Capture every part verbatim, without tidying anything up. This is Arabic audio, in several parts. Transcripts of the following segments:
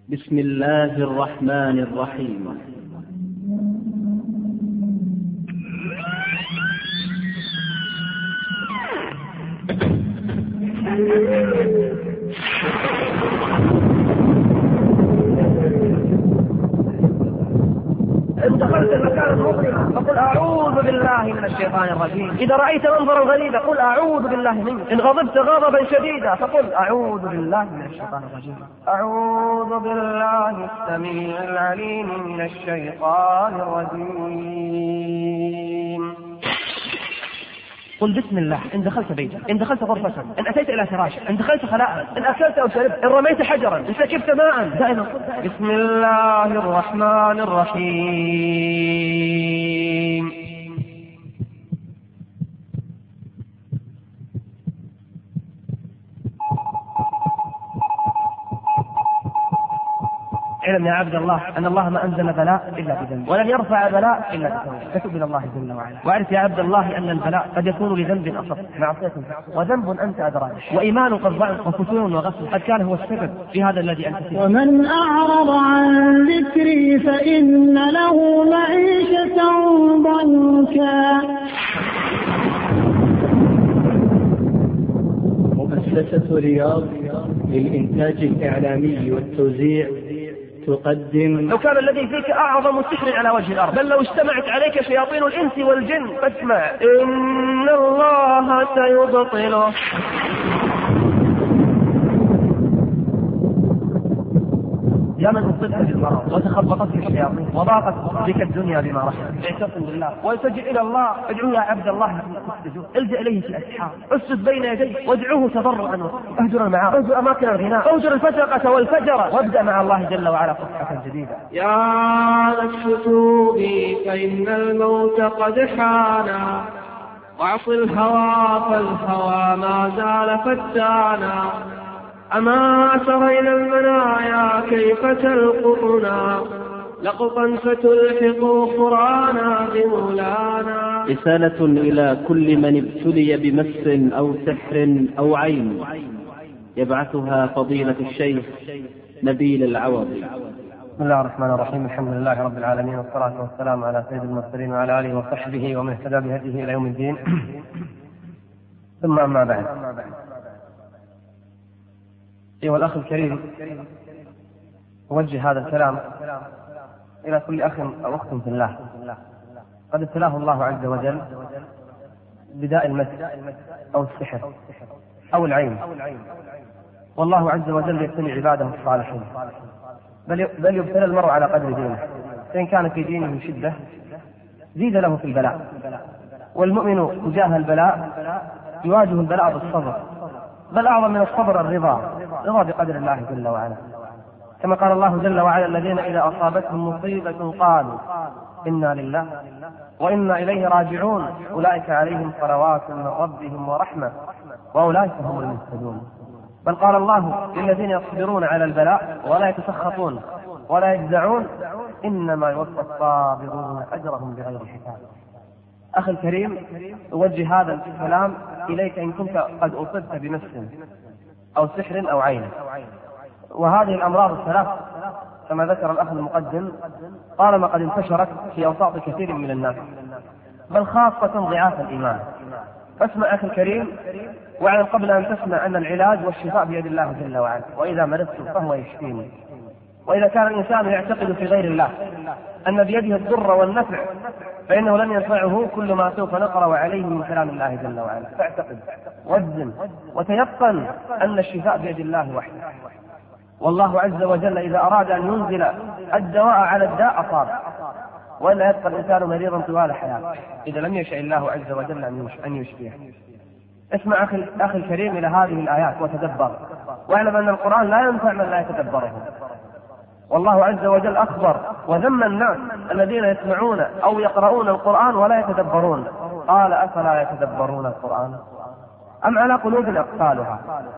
بسم الله الرحمن الرحيم. إن دخلت المكان المظلم فقل أعوذ بالله من الشيطان الرجيم. إذا رأيت منظرا غريبا قل أعوذ بالله منه. إن غضبت غضبا شديدا فقل أعوذ بالله من الشيطان الرجيم. أعوذ بالله السميع العليم من الشيطان الرجيم. قل بسم الله إن دخلت بيتا، إن دخلت غرفة، إن أتيت إلى فراشك، إن دخلت خلاء، إن أكلت أو شربت، إن رميت حجرا، إن سكبت ماء، دائما بسم الله الرحمن الرحيم. اعلم يا عبد الله أن الله ما أنزل بلاء إلا بذنب، ولن يرفع بلاء إلا بتوبة، فتب إلى الله جل وعلا. واعرف يا عبد الله أن البلاء قد يكون لذنب أصف معصية وذنب أنت أدراك، وإيمان قد ضعف وفتور وغسل قد كان هو السبب في هذا الذي أنت فيه. ومن أعرض عن ذكري فإن له معيشة ضنكا. مؤسسة رياض للإنتاج الإعلامي والتوزيع تقدم. لو كان الذي فيك أعظم سحر على وجه الأرض، بل لو اجتمعت عليك شياطين الإنس والجن فاسمع إن الله سيبطله. يا من أصبت بالمرض وتخبطت في الشياطين وضاقت بك الدنيا بما رحمت، اعتصم بالله والتجئ إلى الله. ادعو يا عبد الله بالسجود، الجأ إليه في الأسحار، اسجد بين يديه وادعوه تضرعا، اهجر المعاصي، اهجر أماكن الغناء، اهجر الفسقة والفجر، وابدأ مع الله جل وعلا صفحة جديدة. يا نفس توبي فإن الموت قد حانا، واعص الهوى فالهوى ما زال فتانا. أما ترين المنايا كيف تلقطنا، لقطا فتلحق أخرانا بمولانا. رسالة إلى كل من ابتلي بمس أو سحر أو عين، يبعثها فضيلة الشيخ نبيل العوضي. بسم الله الرحمن الرحيم. الحمد لله رب العالمين، والصلاة والسلام على سيد المرسلين وعلى آله وصحبه ومن اهتدى بهديه إلى يوم الدين. ثم أما بعد، أيها الأخ الكريم، أوجه هذا الكلام إلى كل أخ أو أخت في الله قد ابتلاه الله عز وجل بداء المس أو السحر أو العين، والله عز وجل يبتلي عباده الصالحين، بل بل يبتلى المرء على قدر دينه، فإن كان في دينه شدة زيد له في البلاء، والمؤمن تجاه البلاء يواجه البلاء بالصبر، بل أعظم من الصبر الرضا، رضا بقدر الله جل وعلا، كما قال الله جل وعلا الذين إذا أصابتهم مصيبة قالوا إنا لله وإنا إليه راجعون أولئك عليهم صلوات من ربهم ورحمة وأولئك هم المهتدون. بل قال الله للذين يصبرون على البلاء ولا يتسخطون ولا يجزعون إنما يوفى الصابرون أجرهم بغير حساب. أخي الكريم، أوجه هذا الكلام إليك إن كنت قد أصبت بمس أو سحر أو عين، وهذه الأمراض الثلاث كما ذكر الأخ المقدم طالما قد انتشرت في أوساط كثير من الناس، بل خاصة ضعاف الإيمان. فاسمع أخي الكريم، واعلم قبل أن تسمع أن العلاج والشفاء بيد الله جل وعلا، وإذا مرضت فهو يشفيني. وإذا كان الإنسان يعتقد في غير الله أن بيده الضر والنفع فإنه لن ينفعه كل ما سوف نقرأ عليه من كلام الله جل وعلا. فاعتقد واجزم وتيقن أن الشفاء بيد الله وحده، والله عز وجل إذا أراد أن ينزل الدواء على الداء أصاب، ولا يبقى الإنسان مريضا طوال حياته إذا لم يشاء الله عز وجل أن يشفيه. اسمع أخي, أخي الكريم إلى هذه الآيات وتدبر، واعلم أن القرآن لا ينفع من لا يتدبره. والله عز وجل أخبر وذم الناس الذين يسمعون أو يقرؤون القرآن ولا يتدبرون، قال أفلا يتدبرون القرآن أم على قلوب أقفالها.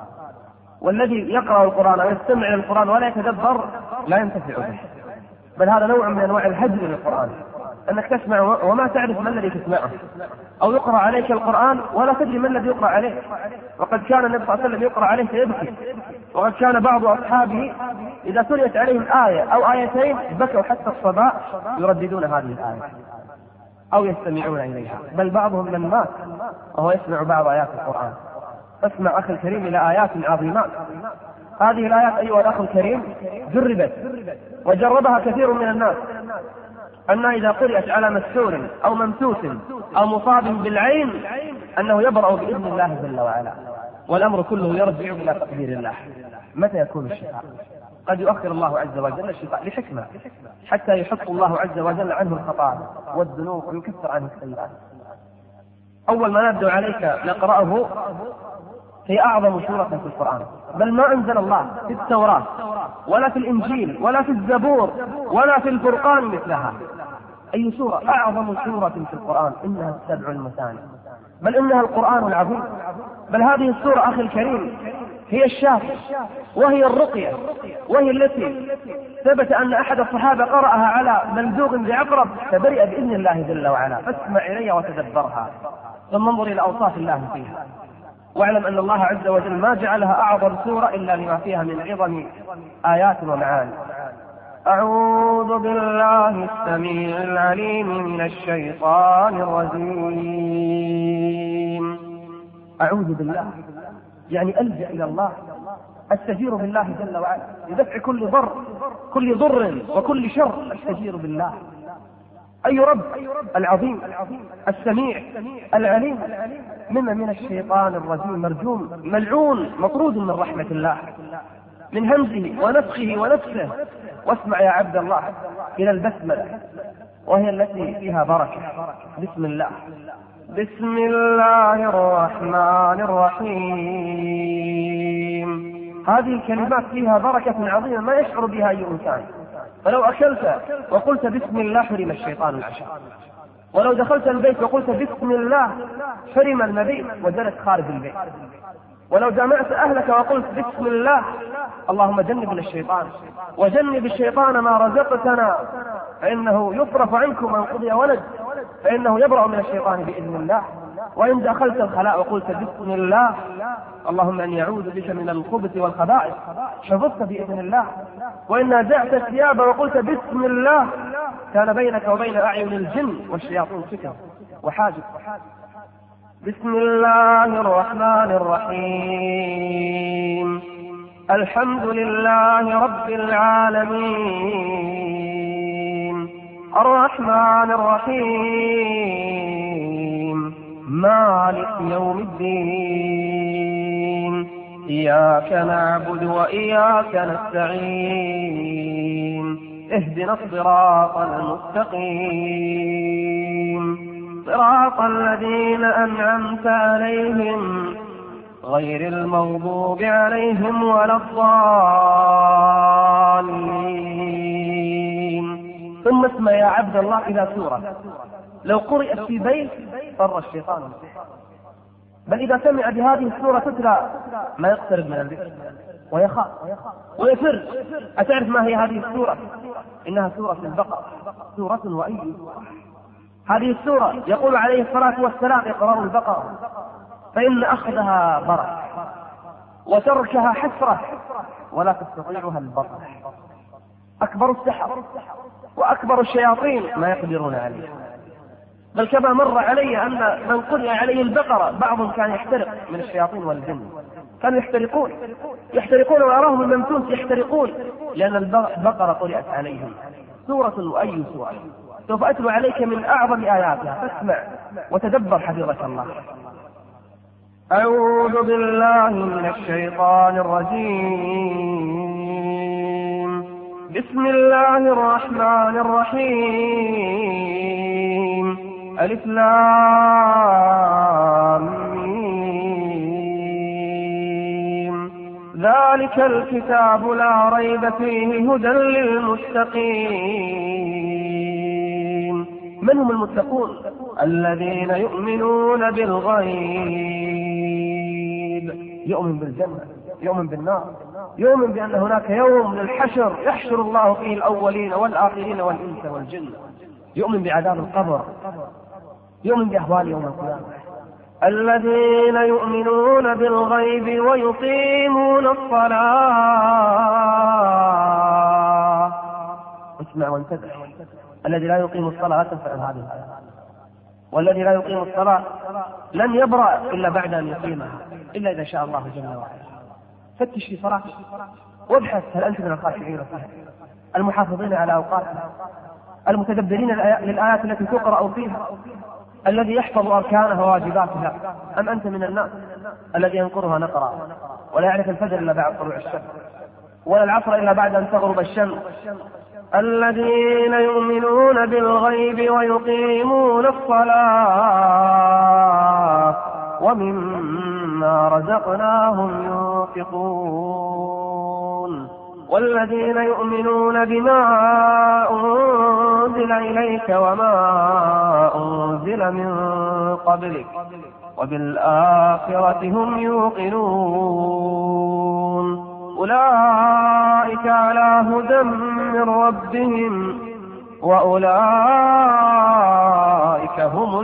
والذي يقرأ القرآن ويستمع للقرآن ولا يتدبر لا ينتفع به، بل هذا نوع من أنواع الهجر للقرآن. أنك تسمع وما تعرف ما الذي تسمعه، أو يقرأ عليك القرآن ولا تدري ما الذي يقرأ عليك. وقد كان النبي صلى الله عليه وسلم يقرأ عليه فيبكي، وقد كان بعض أصحابه إذا تليت عليهم آية أو آيتين بكوا حتى الصباح يرددون هذه الآية أو يستمعون إليها، بل بعضهم من مات وهو يسمع بعض آيات القرآن. اسمع أخي الكريم إلى آيات عظيمات. هذه الآيات أيها الأخ الكريم جربت وجربها كثير من الناس، أنها إذا قرأت على مسحور أو ممسوس أو مصاب بالعين أنه يبرأ بإذن الله جل وعلا، والأمر كله يرجع إلى تقدير الله. متى يكون الشفاء؟ قد يؤخر الله عز وجل الشفاء لحكمة، حتى يحط الله عز وجل عنه الخطايا والذنوب ويكفر عنه السيئات. أول ما نبدأ عليك نقرأه هي أعظم سورة في القرآن، بل ما أنزل الله في التوراة ولا في الإنجيل ولا في الزبور ولا في الفرقان مثلها. أي سورة؟ أعظم سورة في القرآن، إنها السبع المثاني، بل إنها القرآن العظيم. بل هذه السورة أخي الكريم هي الشافي وهي الرقية، وهي التي ثبت أن أحد الصحابة قرأها على ملدوغ بعقرب فبرئ بإذن الله جل وعلا. فاسمع إلي وتدبرها ثم انظر إلى أوصاف الله فيها، واعلم أن الله عز وجل ما جعلها أعظم سورة إلا لما فيها من عظم آيات ومعاني. أعوذ بالله السميع العليم من الشيطان الرجيم. أعوذ بالله يعني ألجأ إلى الله، أستجير بالله جل وعلا لدفع كل ضر كل ضر وكل شر، أستجير بالله. أي رب العظيم السميع العليم مما من الشيطان الرجيم مرجوم ملعون مطرود من رحمة الله، من همزه ونفخه ونفسه. واسمع يا عبد الله إلى البسملة، وهي التي فيها بركة. بسم الله بسم الله الرحمن الرحيم. هذه الكلمات فيها بركة عظيمة ما يشعر بها أي إنسان. فلو أكلت وقلت بسم الله حرم الشيطان العشاء، ولو دخلت البيت وقلت بسم الله حرم المبيت وجلس خارج البيت، ولو جمعت أهلك وقلت بسم الله اللهم جنبنا الشيطان وجنب الشيطان ما رزقتنا، فإنه يصرف عنكم من قضي ولد، فإنه يبرأ من الشيطان بإذن الله. وإن دخلت الخلاء وقلت بسم الله اللهم أن أعوذ بك من الخبث والخبائث، حفظت بإذن الله. وإن نزعت الثياب وقلت بسم الله كان بينك وبين أعين الجن والشياطين ستر وحاجب. بسم الله الرحمن الرحيم. الحمد لله رب العالمين الرحمن الرحيم مالك يوم الدين إياك نعبد وإياك نستعين اهدنا الصراط المستقيم صراط الذين أنعمت عليهم غير المغضوب عليهم ولا الضالين. ثم اسمع يا عبد الله إلى سورة لو قرأت في بيت فر الشيطان، بل إذا سمع بهذه السورة تتلى ما يقترب من البيت ويخاف ويفر. أتعرف ما هي هذه السورة؟ إنها سورة البقرة، سورة وأي سورة. هذه السورة يقول عليه الصلاة والسلام اقرأوا البقرة فإن أخذها بركة وتركها حسرة ولا تستطيعها البطر. أكبر السحر وأكبر الشياطين ما يقدرون عليه. بل كما مر علي أن من قرئ عليه البقرة بعضهم كان يحترق من الشياطين والجن، كانوا يحترقون يحترقون وأراهم الممسوس يحترقون لأن البقرة قرئت عليهم. سورة وأي سورة. سوف أتلو عليك من أعظم آياتها فاسمع وتدبر حفظك الله. أعوذ بالله من الشيطان الرجيم. بسم الله الرحمن الرحيم. ألف لام ميم. ذلك الكتاب لا ريب فيه هدى للمتقين. من هم المتقون؟ الذين يؤمنون بالغيب، يؤمن بالجنة، يؤمن بالنار، يؤمن بأن هناك يوم للحشر يحشر الله فيه الأولين والآخرين والإنس والجن. يؤمن بعذاب القبر، يؤمن بأهوال يوم القيامة. الذين يؤمنون بالغيب ويقيمون الصلاة. اسمع وانتبه، الذي لا يقيم الصلاة تنفع هذه الآية، والذي لا يقيم الصلاة لن يبرأ إلا بعد أن يقيمها، إلا إذا شاء الله جل وعلا. فتش في صلاتك وابحث هل أنت من الخاشعين فيها، المحافظين على أوقاتها، المتدبرين للآيات التي تقرأ فيها، الذي يحفظ أركانها وواجباتها، أم أنت من الناس الذي ينقرها نقرا ولا يعرف الفجر إلا بعد طلوع الشمس ولا العصر إلا بعد أن تغرب الشمس؟ الذين يؤمنون بالغيب ويقيمون الصلاة ومما رزقناهم ينفقون. والذين يؤمنون بما أنزل إليك وما أنزل من قبلك وبالآخرة هم يوقنون. أولئك على هدى من ربهم وأولئك هم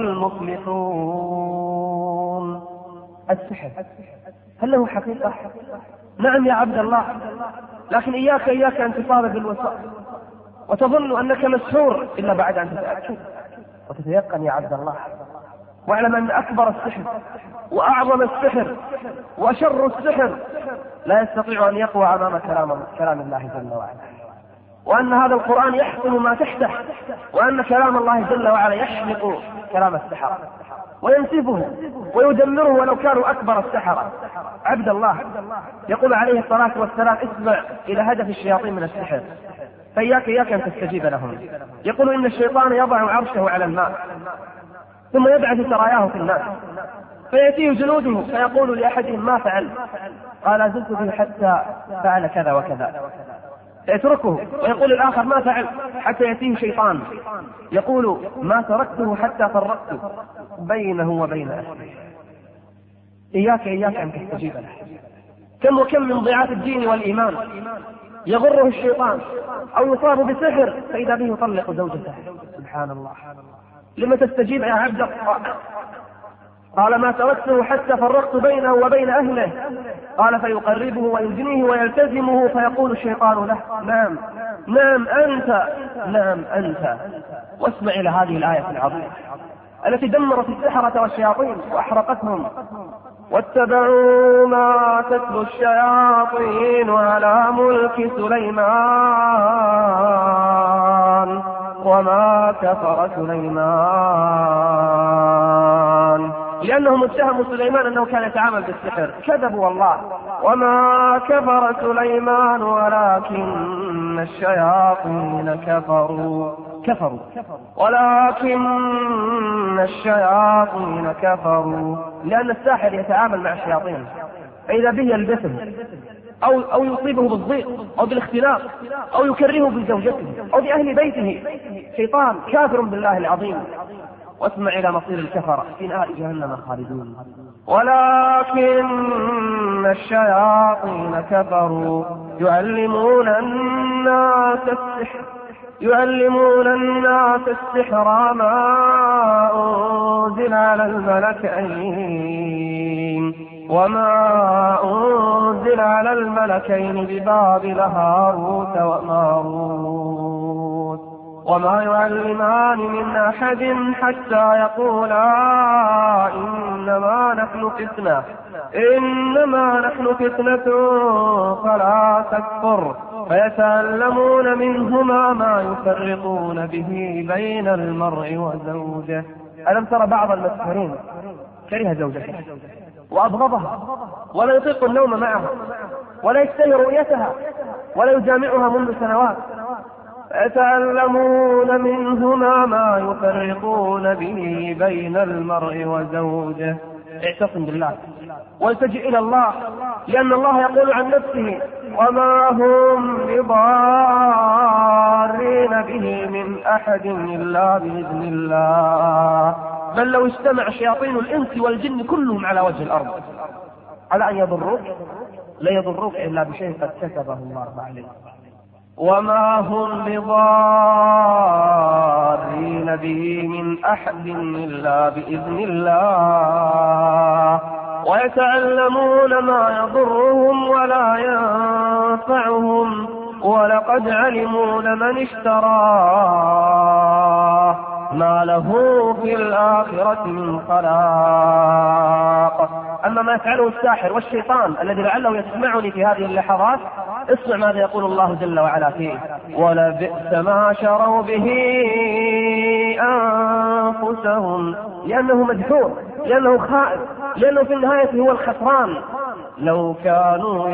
المفلحون. السحر هل له حقيقة؟ نعم يا عبد الله، لكن إياك إياك أن تصاب بالوسواس وتظن أنك مسحور إلا بعد أن تتأكد وتتيقن يا عبد الله. واعلم أن أكبر السحر وأعظم السحر وشر السحر لا يستطيع أن يقوى أمام كلام, كلام الله جل وعلا، وأن هذا القرآن يحكم ما تحته، وأن كلام الله جل وعلا يحمق كلام السحرة وينسفه ويدمره ولو كانوا أكبر السحرة. عبد الله يقول عليه الصلاة والسلام: اسمع إلى هدف الشياطين من السحر، فإياك إياك أن تستجيب لهم. يقول إن الشيطان يضع عرشه على الماء ثم يبعث سراياه في الناس، فيأتيه جنوده فيقول لأحدهم: ما فعل؟ قال: زلت به حتى فعل كذا وكذا، فيتركه ويقول الآخر: ما فعل؟ حتى يأتيه شيطان يقول: ما تركته حتى فرقت بينه وبين أهله. إياك إياك أن تستجيب له. كم وكم من ضياعات الدين والإيمان يغره الشيطان أو يصاب بسحر فإذا به يطلق زوجته. سبحان الله، لما تستجيب يا عبد الله؟ قال: ما تركته حتى فرقت بينه وبين أهله. قال: فيقربه ويجنيه ويلتزمه فيقول الشيطان له: نعم نعم أنت، نعم أنت. واسمع إلى هذه الآية العظيمة التي دمرت السحرة والشياطين وأحرقتهم: واتبعوا ما تتلو الشياطين على ملك سليمان وما كفر سليمان، لأنهم اتهموا سليمان أنه كان يتعامل بالسحر. كذبوا والله، وما كفر سليمان ولكن الشياطين كفروا كفروا ولكن الشياطين كفروا، لأن الساحر يتعامل مع الشياطين، فإذا به يلبسه أو, أو يصيبه بالضيق أو بالاختلاف أو يكرهه بزوجته أو بأهل بيته. شيطان كافر بالله العظيم. واسمع إلى مصير الكفر: في نار جهنم خالدون. ولكن الشياطين كفروا يعلمون الناس السحر يعلمون الناس السحر ما أنزل على الملكين وما أنزل على الملكين ببابل هاروت وماروت وما يعلمان من أحد حتى يقولا إنما نحن فتنة إنما نحن فتنة فلا تكفر، فيتعلمون منهما ما يفرقون به بين المرء وزوجه. ألم ترى بعض المسحرين كره زوجته وأبغضها ولا يطيق النوم معها ولا يشتهي رؤيتها ولا يجامعها منذ سنوات، فيتعلمون منهما ما يفرقون به بين المرء وزوجه. اعتصم بالله والتجئ إلى الله، لأن الله يقول عن نفسه: وما هم بضارين به من أحد إلا بإذن الله. بل لو اجتمع شياطين الإنس والجن كلهم على وجه الأرض على أن يضروك لا يضروك إلا بشيء قد كتبه الله عليك. وما هم بضارين به من أحد إلا بإذن الله ويتعلمون ما يضرهم ولا ينفعهم ولقد علموا لمن اشتراه ما له في الآخرة من خلاق. أما ما يفعله الساحر والشيطان الذي لعله يسمعني في هذه اللحظات، اسمع ماذا يقول الله جل وعلا فيه: ولبئس ما شروا به أنفسهم، لأنه مدحور، لأنه خائف، لأنه في النهاية هو الخسران، لو كانوا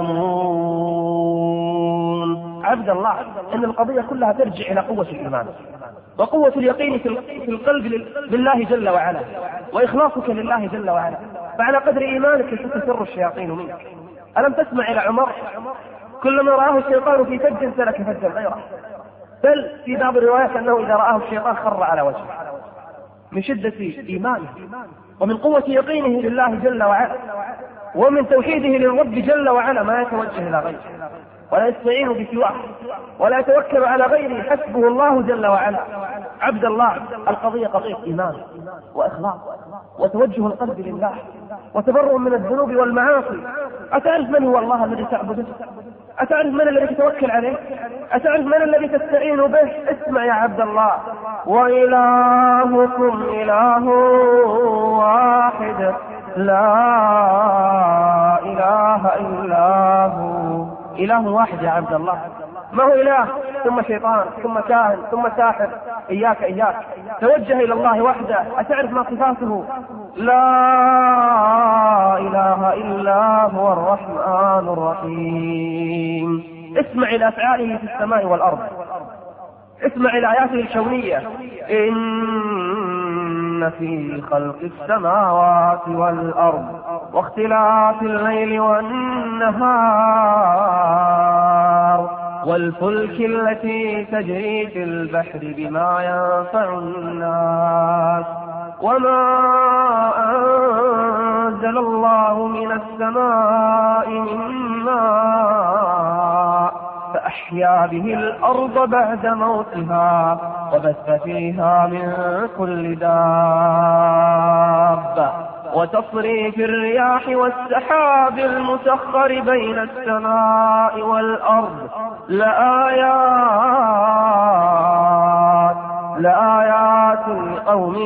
يعلمون. عبد الله، إن القضية كلها ترجع إلى قوة الإيمان وقوة اليقين في القلب بالله جل وعلا وإخلاصك لله جل وعلا، فعلى قدر إيمانك ستفر الشياطين منك. ألم تسمع إلى عمر كلما رآه الشيطان في فج سلك فجا غيره، بل في بعض الروايات أنه إذا رآه الشيطان خر على وجهه من شدة إيمانه ومن قوة يقينه لله جل وعلا ومن توحيده للرب جل وعلا، ما يتوجه إلى غيره ولا يستعين بسواه ولا يتوكل على غيره، حسبه الله جل وعلا. عبد الله، القضية قضية إيمان وإخلاص وتوجه القلب لله وتبرؤ من الذنوب والمعاصي. أتعرف من هو الله الذي تعبده؟ أتعرف من الذي تتوكل عليه؟ أتعرف من الذي تستعين به؟ اسمع يا عبد الله: وإلهكم إله واحد لا إله إلا هو. إله واحد يا عبد الله، ما هو إله ثم شيطان ثم كاهن ثم ساحر. إياك إياك توجه إلى الله وحده. أتعرف ما صفاته؟ لا إله إلا هو الرحمن الرحيم. اسمع إلى أفعاله في السماء والأرض، اسمع إلى آياته الكونية: إن في خلق السماوات والأرض واختلاف الليل والنهار والفلك التي تجري في البحر بما ينفع الناس وما أنزل الله من السماء من ماء فأحيا به الأرض بعد موتها وبث فيها من كل دابة وتصريف الرياح والسحاب المسخر بين السماء والأرض لآيات لآيات لقوم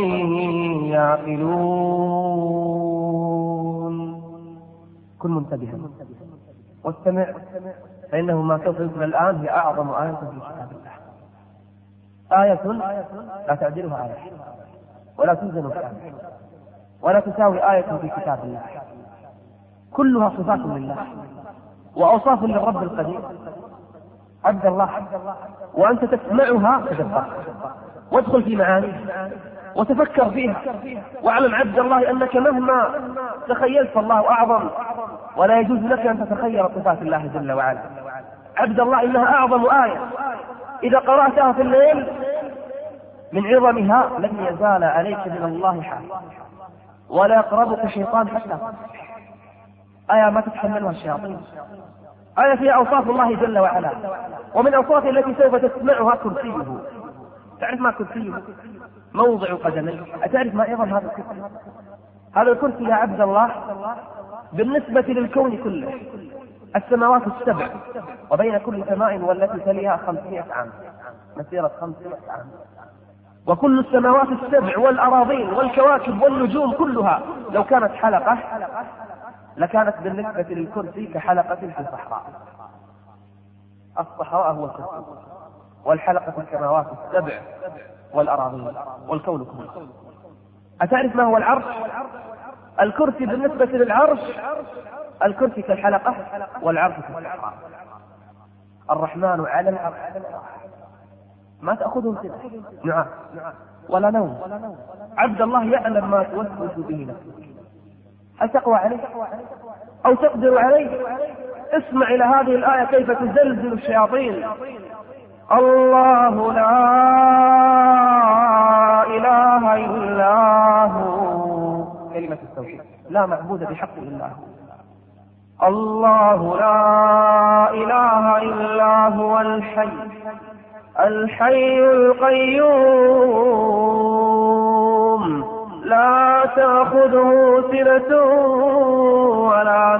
يعقلون. كن منتبها واستمع، فإنه ما سوف يذكر الآن هي أعظم آية في كتاب الله، آية لا تعدلها آية ولا توزن كتاب ولا تساوي آية في كتاب الله، كلها صفات لله وأوصاف للرب القدير. عبد الله، وأنت تسمعها تدبر وادخل في معانيها وتفكر فيها، واعلم عبد الله أنك مهما تخيلت فالله أعظم، ولا يجوز لك أن تتخيل صفات الله جل وعلا. عبد الله، إنها أعظم آية إذا قرأتها في الليل من عظمها لن يزال عليك من الله حال ولا يقربك شيطان حتى آية ما تتحملها الشياطين، آية فيها أوصاف الله جل وعلا، ومن أوصافه التي سوف تسمعها كرسيه. تعرف ما كرسيه؟ موضع قدميه. أتعرف ما أيضا هذا الكرسي؟ هذا الكرسي يا عبد الله بالنسبة للكون كله السماوات السبع وبين كل سماء والتي تليها خمسمائة عام، مسيرة خمسمائة عام، وكل السماوات السبع والأراضين والكواكب والنجوم كلها لو كانت حلقة لكانت بالنسبة للكرسي كحلقة في الصحراء. الصحراء هو الكرسي، والحلقة في السماوات السبع والأراضين والكون كله. أتعرف ما هو العرش؟ الكرسي بالنسبة للعرش، الكرسي كالحلقة والعرش كالصحراء. الرحمن على العرش ما تأخذه سنة نعم ولا نوم. عبد الله يعلم ما توسوس به نفسك، هل تقوى عليه أو تقدر عليه؟ اسمع إلى هذه الآية كيف تزلزل الشياطين. الله لا إله إلا هو، كلمة التوحيد، لا معبود بحق إلا هو. الله لا إله إلا هو الحي الحي القيوم لا تأخذه سنة ولا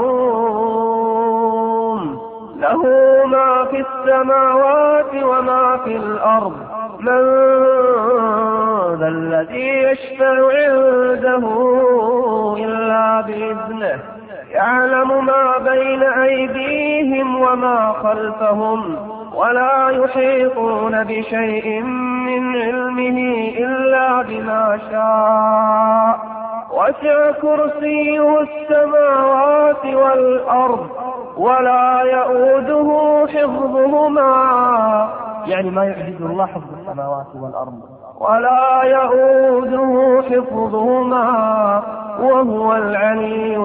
نوم له ما في السماوات وما في الأرض من ذا الذي يشفع عنده إلا بإذنه يعلم ما بين أيديهم وما خلفهم ولا يحيطون بشيء من علمه إلا بما شاء وسع كرسيه السماوات والأرض ولا يؤوده حفظهما يعني ما يعجز الله حفظ السماوات والأرض ولا يؤوده حفظهما وهو العلي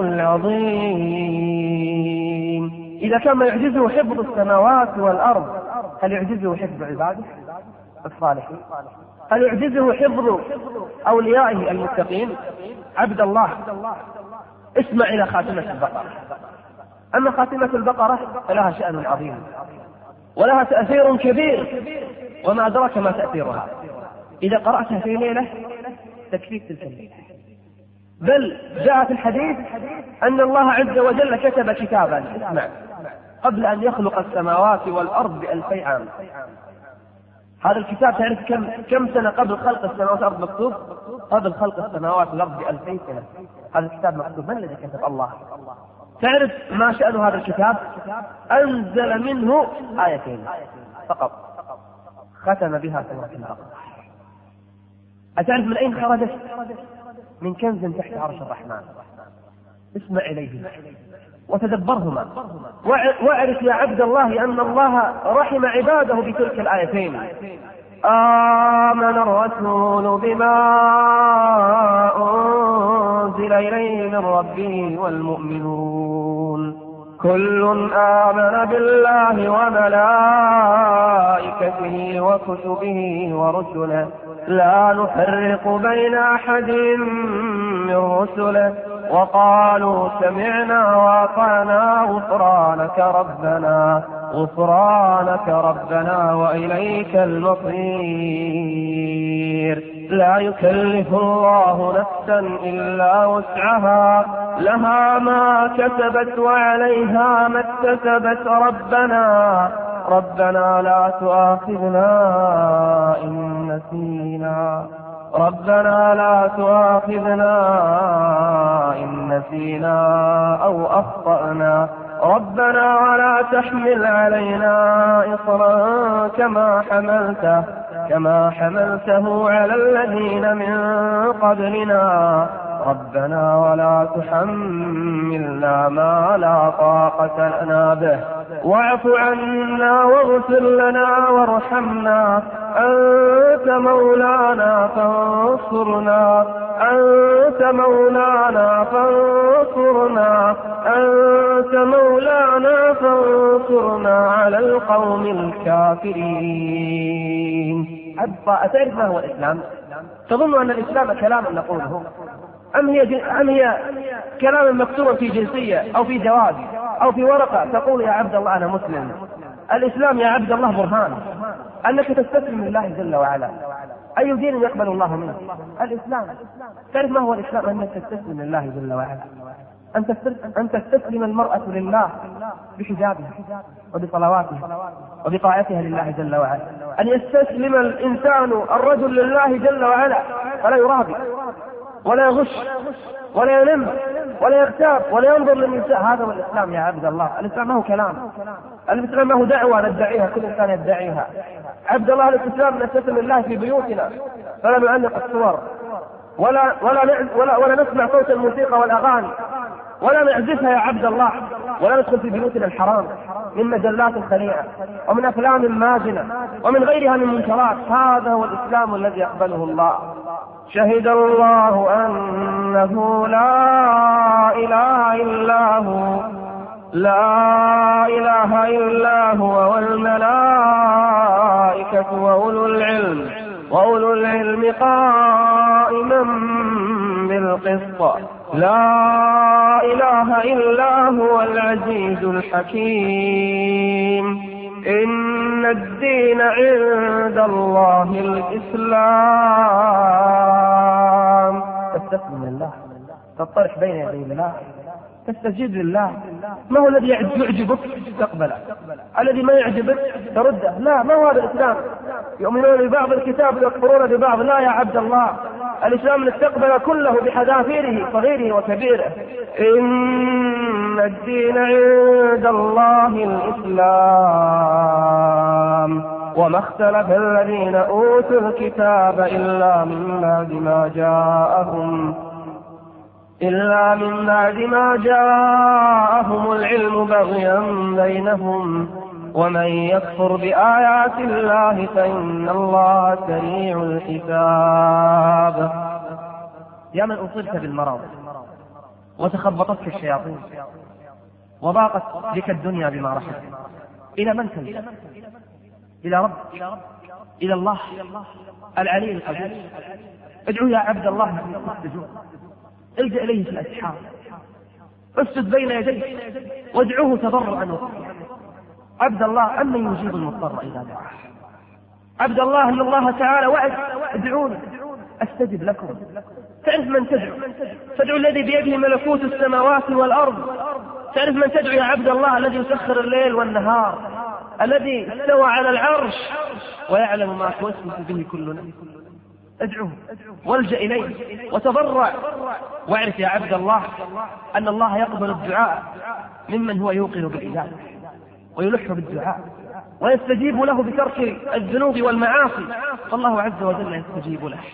العظيم. إذا كان ما يعجزه حفظ السماوات والأرض هل يعجزه حفظ عباده الصالحين؟ هل يعجزه حفظ أوليائه المتقين؟ عبد الله اسمع إلى خاتمة البقرة. أما خاتمة البقرة فلها شأن عظيم ولها تأثير كبير، وما أدراك ما تأثيرها. إذا قرأتها في ليلة تكفيك تلك الليلة. بل جاء في الحديث أن الله عز وجل كتب كتابا، اسمع، قبل أن يخلق السماوات والأرض بألفي عام. هذا الكتاب تعرف كم كم سنة قبل خلق السماوات والأرض مكتوب؟ قبل خلق السماوات والأرض بألفي سنة هذا الكتاب مكتوب. من الذي كتب؟ الله. تعرف ما شأن هذا الكتاب؟ أنزل منه آيتين فقط ختم بها سورة البقرة. أتعرف من أين خرجت؟ من كنز تحت عرش الرحمن. اسمع إليه وتدبرهما واعرف يا عبد الله أن الله رحم عباده بتلك الآيتين. آمن الرسول بما أنزل إليه من ربه والمؤمنون كل آمن بالله وملائكته وكتبه ورسله لا نفرق بين أحد من رسله وقالوا سمعنا وأطعنا غفرانك ربنا غفرانك ربنا وإليك المصير. لا يكلف الله نفسا إلا وسعها لها ما كسبت وعليها ما اكتسبت ربنا ربنا لا تؤاخذنا إن نسينا ربنا لا تؤاخذنا إن نسينا أو أخطأنا ربنا ولا تحمل علينا إصرا كما حملته كما حملته على الذين من قبلنا ربنا ولا تحملنا ما لا طاقة لنا به واعف عنا واغفر لنا وارحمنا أنت مولانا فانصرنا أنت مولانا فانصرنا أنت مولانا فانصرنا على القوم الكافرين. أبقى أتعرف ما هو الإسلام؟ تظن أن الإسلام كلام نقوله أم هي أم هي كلام مكتوب في جنسية أو في جواب أو في ورقة تقول يا عبد الله أنا مسلم؟ الإسلام يا عبد الله برهان أنك تستسلم لله جل وعلا. أي دين يقبل الله منه؟ الإسلام. تعرف ما هو الإسلام؟ أنك تستسلم لله جل وعلا، أن تستسلم المرأة لله بحجابها وبصلواتها وبطاعتها لله جل وعلا، أن يستسلم الإنسان الرجل لله جل وعلا فلا يرابي ولا يغش ولا ينم ولا يغتاب ولا ينظر للنساء. هذا هو الإسلام يا عبد الله. الإسلام ما هو كلام، الإسلام ما هو دعوة ندعيها كل إنسان يدعيها. عبد الله الإسلام نستسلم لله في بيوتنا فلا نعلق الصور ولا ولا ولا, ولا نسمع صوت الموسيقى والأغاني ولا نعزفها يا عبد الله، ولا ندخل في بيوتنا الحرام من مجلات خليعة ومن أفلام ماجنة ومن غيرها من منكرات. هذا هو الإسلام الذي يقبله الله. شهد الله أنه لا إله إلا هو لا إله إلا هو والملائكة وأولو العلم وأولو العلم قائما بالقسط لا إله إلا هو العزيز الحكيم إن الدين عند الله الإسلام. تستسلم لله، تطرح بين يدي الله، تستجيب لله. ما هو الذي يعجبك تقبله، الذي ما يعجبك ترده. لا، ما هو هذا الإسلام. يؤمنون ببعض الكتاب ويكفرون ببعض. لا يا عبد الله، الإسلام نستقبل كله بحذافيره صغيره وكبيره. إن الدين عند الله الإسلام وما اختلف الذين أوتوا الكتاب إلا من بعد ما جاءهم إلا من بعد ما جاءهم العلم بغيا بينهم ومن يكفر بآيات الله فإن الله سريع الحساب. يا من أصبت بالمرض وتخبطتك الشياطين وضاقت بك الدنيا بما رحمت، إلى من تلجأ؟ إلى رب، إلى الله العلي القدير. ادعو يا عبد الله بالسجود، الجأ إليه في الأسحار، اسجد بين يديه وادعوه تضرعا وخفيا. عبد الله أمن يجيب المضطر إذا دعاه. عبد الله إن الله تعالى وعد ادعوني أستجب لكم. تعرف من تدعو؟ تدعو الذي بيده ملكوت السماوات والأرض. تعرف من تدعو يا عبد الله؟ الذي يسخر الليل والنهار، الذي استوى على العرش ويعلم ما توسوس به كل نفس. ادعوه والجأ إليه وتضرع، واعرف يا عبد الله أن الله يقبل الدعاء ممن هو يوقن بالإجابة ويلح بالدعاء ويستجيب له بترك الذنوب والمعاصي، فالله عز وجل يستجيب له.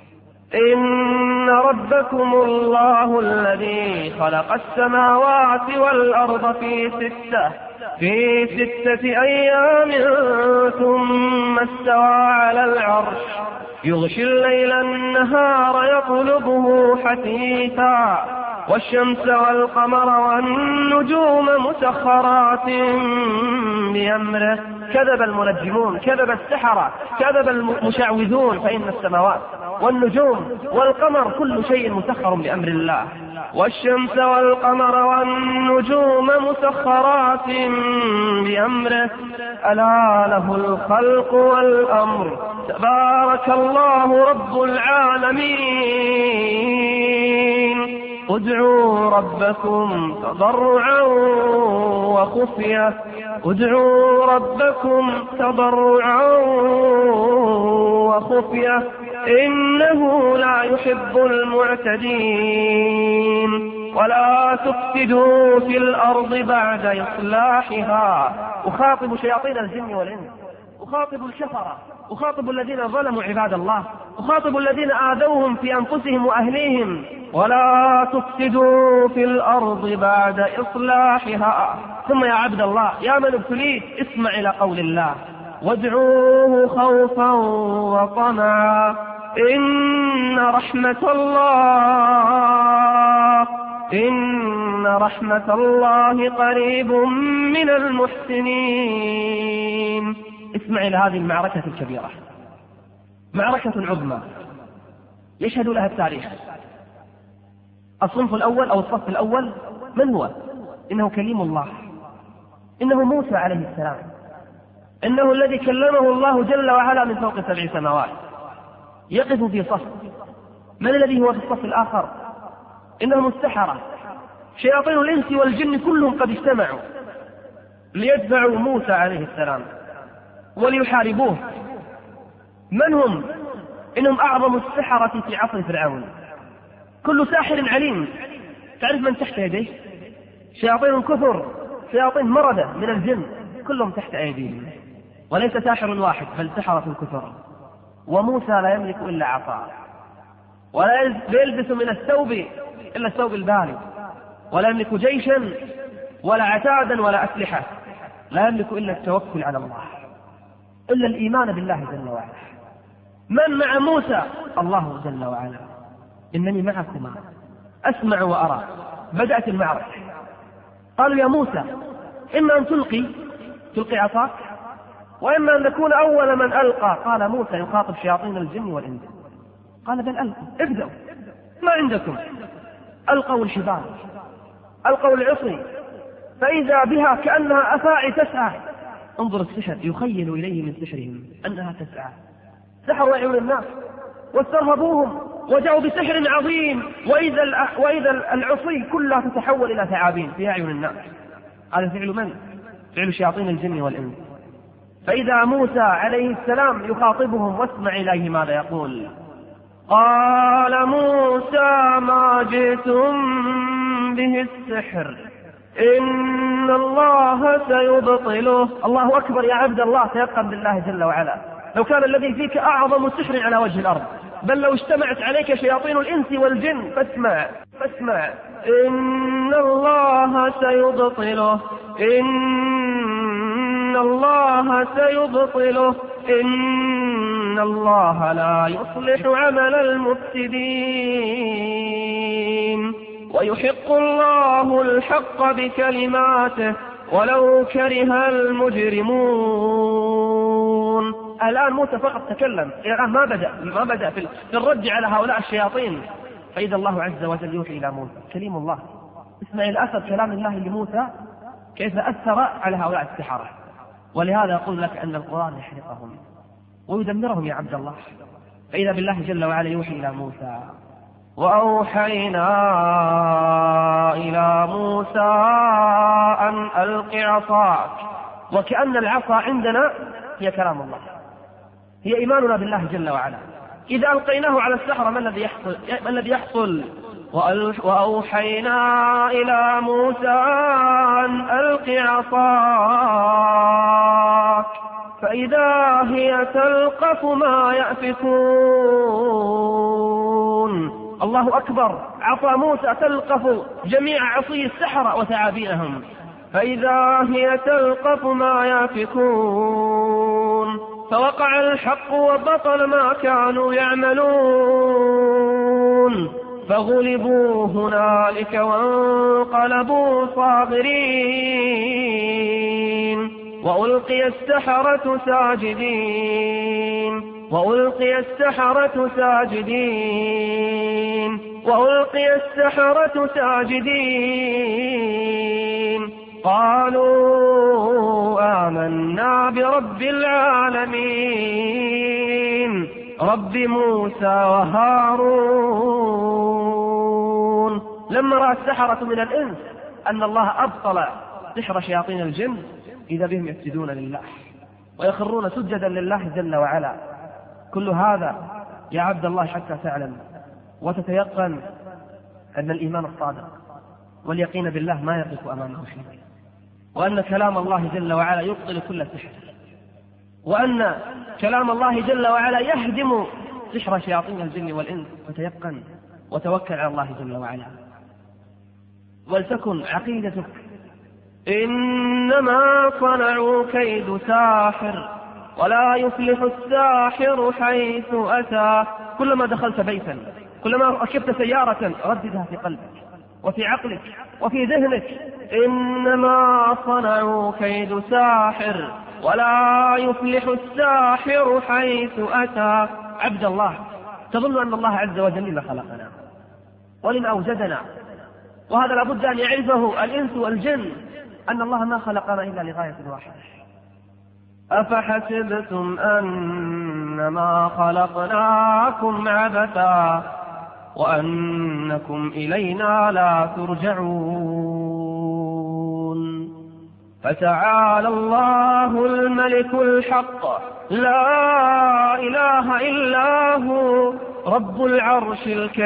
إن ربكم الله الذي خلق السماوات والأرض في ستة في ستة أيام ثم استوى على العرش يغشي الليل النهار يطلبه حثيثا والشمس والقمر والنجوم مسخرات بأمره. كذب المنجمون، كذب السحرة، كذب المشعوذون، فإن السماوات والنجوم والقمر كل شيء مسخر بأمر الله. والشمس والقمر والنجوم مسخرات بأمره ألا له الخلق والأمر تبارك الله رب العالمين. ادعوا ربكم تضرعا وخفية ادعوا ربكم تضرعا وخفية إنه لا يحب المعتدين. ولا تفسدوا في الأرض بعد إصلاحها. أخاطب شياطين الجن والإنس، أخاطب الكفرة، أخاطب الذين ظلموا عباد الله، أخاطب الذين آذوهم في أنفسهم وأهليهم. ولا تفسدوا في الأرض بعد إصلاحها. ثم يا عبد الله يا من ابتليت اسمع إلى قول الله وادعوه خوفا وطمعا إن رحمة الله إن رحمة الله قريب من المحسنين. اسمع إلى هذه المعركة الكبيرة، معركة عظمى يشهد لها التاريخ. الصنف الأول أو الصف الأول من هو؟ إنه كليم الله، إنه موسى عليه السلام، إنه الذي كلمه الله جل وعلا من فوق سبع سماوات، يقف في صف. من الذي هو في الصف الآخر؟ إنهم السحرة، شياطين الإنس والجن كلهم قد اجتمعوا ليدفعوا موسى عليه السلام وليحاربوه. من هم؟ إنهم أعظم السحرة في عصر فرعون. كل ساحر عليم. تعرف من تحت يديه؟ شياطين كثر، شياطين مردة من الجن، كلهم تحت أيديهم، وليس ساحر واحد بل سحرة كثر. وموسى لا يملك إلا عصا، ولا يلبس من الثوب إلا الثوب الباري، ولا يملك جيشا ولا عتادا ولا أسلحة، لا يملك إلا التوكل على الله، إلا الإيمان بالله جل وعلا. من مع موسى؟ الله جل وعلا. إنني معكما أسمع وأرى. بدأت المعركة، قالوا يا موسى إما أن تلقي تلقي عصاك وإما أن نكون أول من ألقى. قال موسى يخاطب شياطين الجن والإنس، قال بل ألقوا، ابدأوا، ما عندكم؟ ألقوا الحبال، ألقوا العصي، فإذا بها كأنها أفاعي تسعى. انظر السحر، يخيل إليه من سحرهم أنها تسعى. سحروا أعين الناس واسترهبوهم وجاءوا بسحر عظيم، وإذا وإذا العصي كلها تتحول إلى ثعابين في أعين الناس. هذا فعل من؟ فعل شياطين الجن والإنس. فإذا موسى عليه السلام يخاطبهم، واسمع إليه ماذا يقول. قال موسى ما جئتم به السحر إن الله سيبطله. الله أكبر يا عبد الله، تيقن بالله جل وعلا. لو كان الذي فيك أعظم سحر على وجه الأرض، بل لو اجتمعت عليك شياطين الإنس والجن، فاسمع فاسمع إن الله سيبطله إن الله سيبطله إن الله لا يصلح عمل المفسدين ويحق الله الحق بكلماته ولو كره المجرمون. الآن موسى فقط تكلم، الآن ما بدأ ما بدأ في الرد على هؤلاء الشياطين. فإذا الله عز وجل يوحي إلى موسى كليم الله. اسمع الأثر كلام الله لموسى كيف أثر على هؤلاء السحرة. ولهذا أقول لك أن القرآن يحرقهم ويدمرهم يا عبد الله. فإذا بالله جل وعلا يوحي إلى موسى وأوحينا إلى موسى أن ألق عصاك. وكأن العصا عندنا هي كلام الله، هي إيماننا بالله جل وعلا. إذا ألقيناه على السحرة ما الذي يحصل؟ ما الذي يحصل؟ وأوحينا إلى موسى أن ألق عصاك فإذا هي تلقف ما يأفكون. الله أكبر، عصا موسى تلقف جميع عصي السحرة وثعابينهم، فإذا هي تلقف ما يأفكون. فوقع الحق وبطل ما كانوا يعملون فغلبوا هنالك وانقلبوا صاغرين وألقي السحرة ساجدين وألقي السحرة ساجدين وألقي السحرة ساجدين قالوا آمنا برب العالمين رب موسى وهارون. لما رأى السحرة من الإنس أن الله أبطل سحر شياطين الجن إذا بهم يسجدون لله ويخرون سجدا لله جل وعلا. كل هذا يا عبد الله حتى تعلم وتتيقن أن الإيمان الصادق واليقين بالله ما يقف أمامه شيء، وأن كلام الله جل وعلا يبطل كل سحر، وأن كلام الله جل وعلا يهدم سحر شياطين الجن والإنس. فتيقن وتوكل على الله جل وعلا، ولتكن عقيدتك إنما صنعوا كيد ساحر ولا يفلح الساحر حيث أتى. كلما دخلت بيتا، كلما ركبت سيارة، رددها في قلبك وفي عقلك وفي ذهنك إنما صنعوا كيد ساحر ولا يفلح الساحر حيث أتى. عبد الله، تظن أن الله عز وجل لما خلقنا ولما أوجدنا؟ وهذا لابد أن يعرفه الإنس والجن، أن الله ما خلقنا إلا لغاية واحدة. أفحسبتم أنما خلقناكم عبثا وأنكم إلينا لا ترجعون. فتعالى الله الملك الحق لا إله إلا هو رب العرش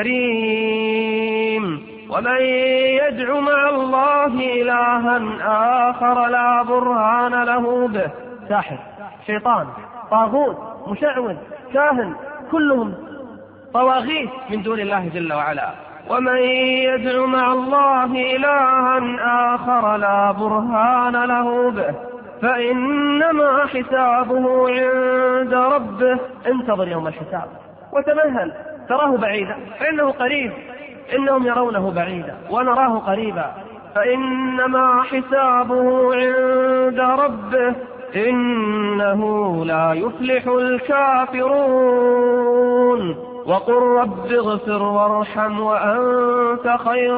الكريم. ومن يدع مع الله إلها آخر لا برهان له به، ساحر، شيطان، طاغوت، مشعوذ، كاهن، كلهم طواغيت من دون الله جل وعلا. ومن يدع مع الله إلها آخر لا برهان له به فإنما حسابه عند ربه. انتظر يوم الحساب وتمهل، تراه بعيدا فإنه قريب، إنهم يرونه بعيدا ونراه قريبا. فإنما حسابه عند ربه إنه لا يفلح الكافرون. وقل رب اغفر وارحم وأنت خير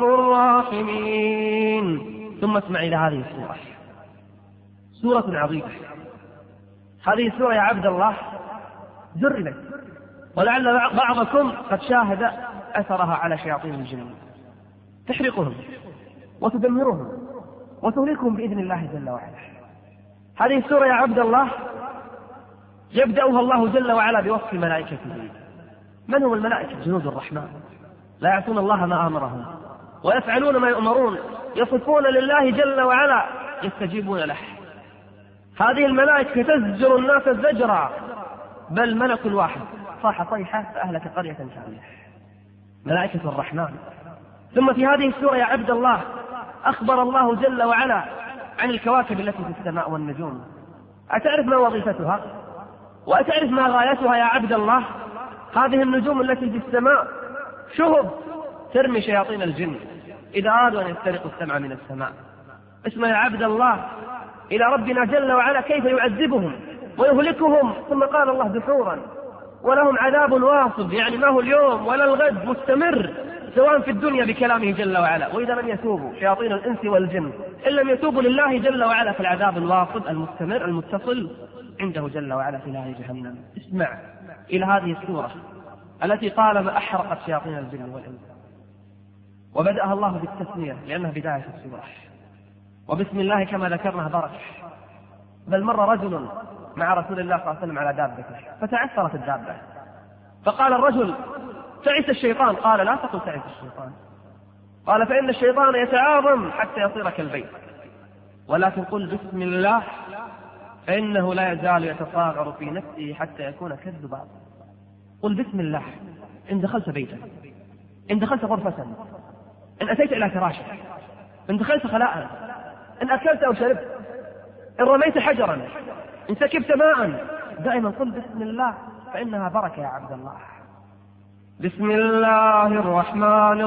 الراحمين. ثم اسمع إلى هذه السورة، سورة عظيمة. هذه السورة يا عبد الله جربت، ولعل بعضكم قد شاهد أثرها على شياطين الجن، تحرقهم وتدمرهم وتهلكهم بإذن الله جل وعلا. هذه السورة يا عبد الله يبدأها الله جل وعلا بوصف ملائكته. من هم الملائكة؟ جنود الرحمن، لا يعصون الله ما أمرهم ويفعلون ما يؤمرون، يصفون لله جل وعلا، يستجيبون له. هذه الملائكة تزجر الناس زجرا، بل ملك واحد صاح صيحة فأهلك قرية كاملة، ملائكة الرحمن. ثم في هذه السورة يا عبد الله أخبر الله جل وعلا عن الكواكب التي في السماء والنجوم. أتعرف ما وظيفتها؟ وأتعرف ما غايتها يا عبد الله؟ هذه النجوم التي في السماء شهب ترمي شياطين الجن إذا أرادوا أن يسترقوا السمع من السماء. اسمع يا عبد الله إلى ربنا جل وعلا كيف يعذبهم ويهلكهم. ثم قال الله دحورا ولهم عذاب واصب، يعني ما هو اليوم ولا الغد، مستمر سواء في الدنيا بكلامه جل وعلا. وإذا لم يتوبوا شياطين الإنس والجن، إن لم يتوبوا لله جل وعلا في العذاب الواصب المستمر المتصل عنده جل وعلا في نار جهنم. اسمع إلى هذه السورة التي طالما أحرقت شياطين الجن والإنس، وبدأها الله بالتسمية لأنها بداية السورة، وبسم الله كما ذكرنا بركة. بل مر رجل مع رسول الله صلى الله عليه وسلم على دابته فتعثرت الدابة، فقال الرجل تعس الشيطان، قال لا تقل تعس الشيطان، قال فإن الشيطان يتعاظم حتى يصير كالبيت، ولكن قل بسم الله فإنه لا يزال يتصاغر في نفسه حتى يكون كالذباب. قل بسم الله إن دخلت بيتك، إن دخلت غرفة، إن أتيت إلى فراشك، إن دخلت خلاء، إن أكلت أو شربت، إن رميت حجرا، إن سكبت ماء، دائما قل بسم الله فإنها بركة يا عبد الله. بسم الله الرحمن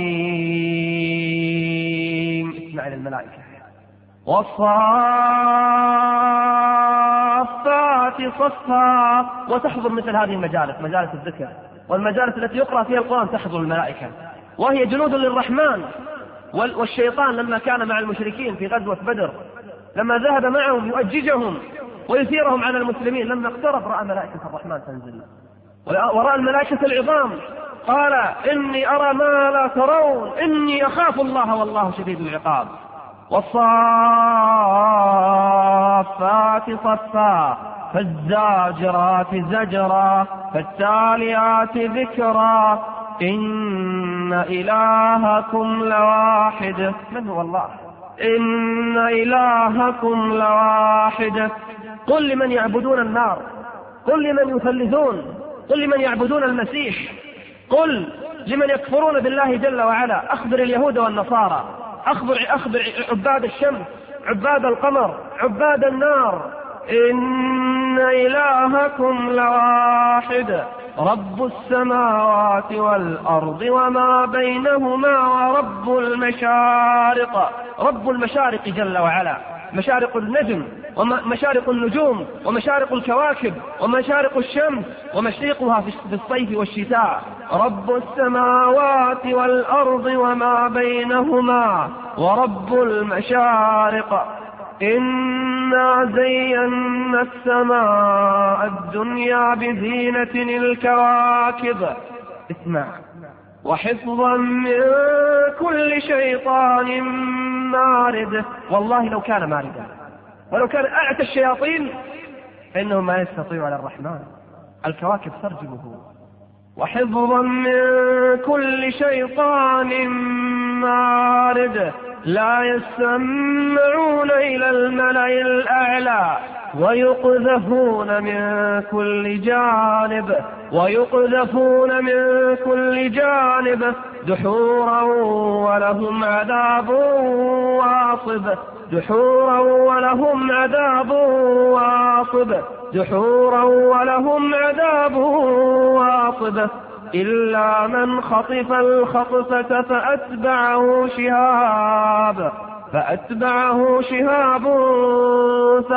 الرحيم. اسمع للملائكة. والصافات صفا. وتحضر مثل هذه المجالس، مجالس الذكر والمجالس التي يقرأ فيها القرآن، تحضر الملائكة، وهي جنود للرحمن. والشيطان لما كان مع المشركين في غزوة بدر، لما ذهب معهم يؤججهم ويثيرهم على المسلمين، لما اقترب رأى ملائكة الرحمن تنزل، ورأى الملائكة العظام، قال إني أرى ما لا ترون، إني أخاف الله والله شديد العقاب. والصافات صفا فالزاجرات زجرا فالتاليات ذكرا إن إلهكم لواحد. من هو الله؟ إن إلهكم لواحد. قل لمن يعبدون النار، قل لمن يثلثون، قل لمن يعبدون المسيح، قل لمن يكفرون بالله جل وعلا. أخبر اليهود والنصارى، أخبر, أخبر عباد الشمس، عباد القمر، عباد النار، إن إلهكم لواحد رب السماوات والأرض وما بينهما ورب المشارق. رب المشارق جل وعلا، مشارق النجم ومشارق النجوم ومشارق الكواكب ومشارق الشمس ومشرقها في الصيف والشتاء. رب السماوات والأرض وما بينهما ورب المشارق. إنا زينا السماء الدنيا بزينة الكواكب. اسمع. وحفظا من كل شيطان مارد. والله لو كان ماردا ولو كان أعتى الشياطين فإنه ما يستطيع على الرحمن، الكواكب ترجمه. وحفظا من كل شيطان مارد لا يسمعون إلى الملأ الأعلى ويقذفون من كل جانب ويقذفون من كل جانب دحورا ولهم عذاب واصب. دحورا ولهم عذاب واصب. دحورا ولهم عذاب واصب. إلا من خطف الخطفة فأتبعه شهاب فأتبعه شهاب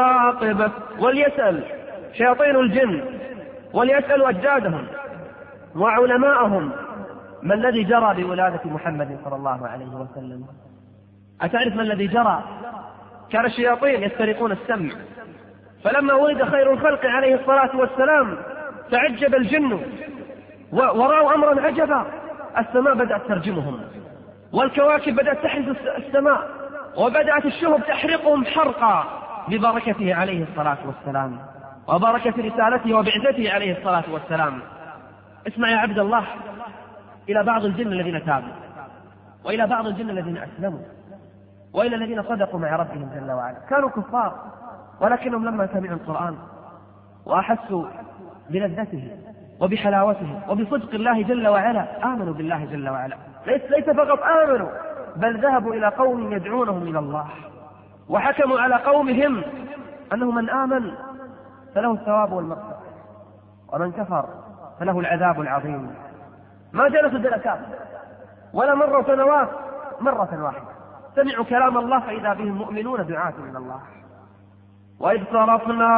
ثاقب. وليسأل شياطين الجن وليسألوا أجدادهم وعلماءهم ما الذي جرى بولادة محمد صلى الله عليه وسلم؟ أتعرف ما الذي جرى؟ كان الشياطين يسترقون السمع، فلما ولد خير الخلق عليه الصلاة والسلام تعجب الجن ورأوا أمرا عجبا، السماء بدأت ترجمهم، والكواكب بدأت تحرق السماء، وبدأت الشهب تحرقهم حرقا ببركته عليه الصلاة والسلام وبركة رسالته وبعثته عليه الصلاة والسلام. اسمع يا عبد الله إلى بعض الجن الذين تابوا، وإلى بعض الجن الذين أسلموا، وإلى الذين صدقوا مع ربهم جل وعلا. كانوا كفار، ولكنهم لما سمعوا القرآن وأحسوا بلذته وبحلاوته وبصدق الله جل وعلا آمنوا بالله جل وعلا. ليس, ليس فقط آمنوا، بل ذهبوا إلى قوم يدعونهم إلى الله، وحكموا على قومهم أنه من آمن فله الثواب والمغفرة، ومن كفر فله العذاب العظيم. ما جلسوا جلسات ولا مروا سنوات، مرة واحدة سمعوا كلام الله فإذا بهم مؤمنون دعاة إلى الله. وإذ صرفنا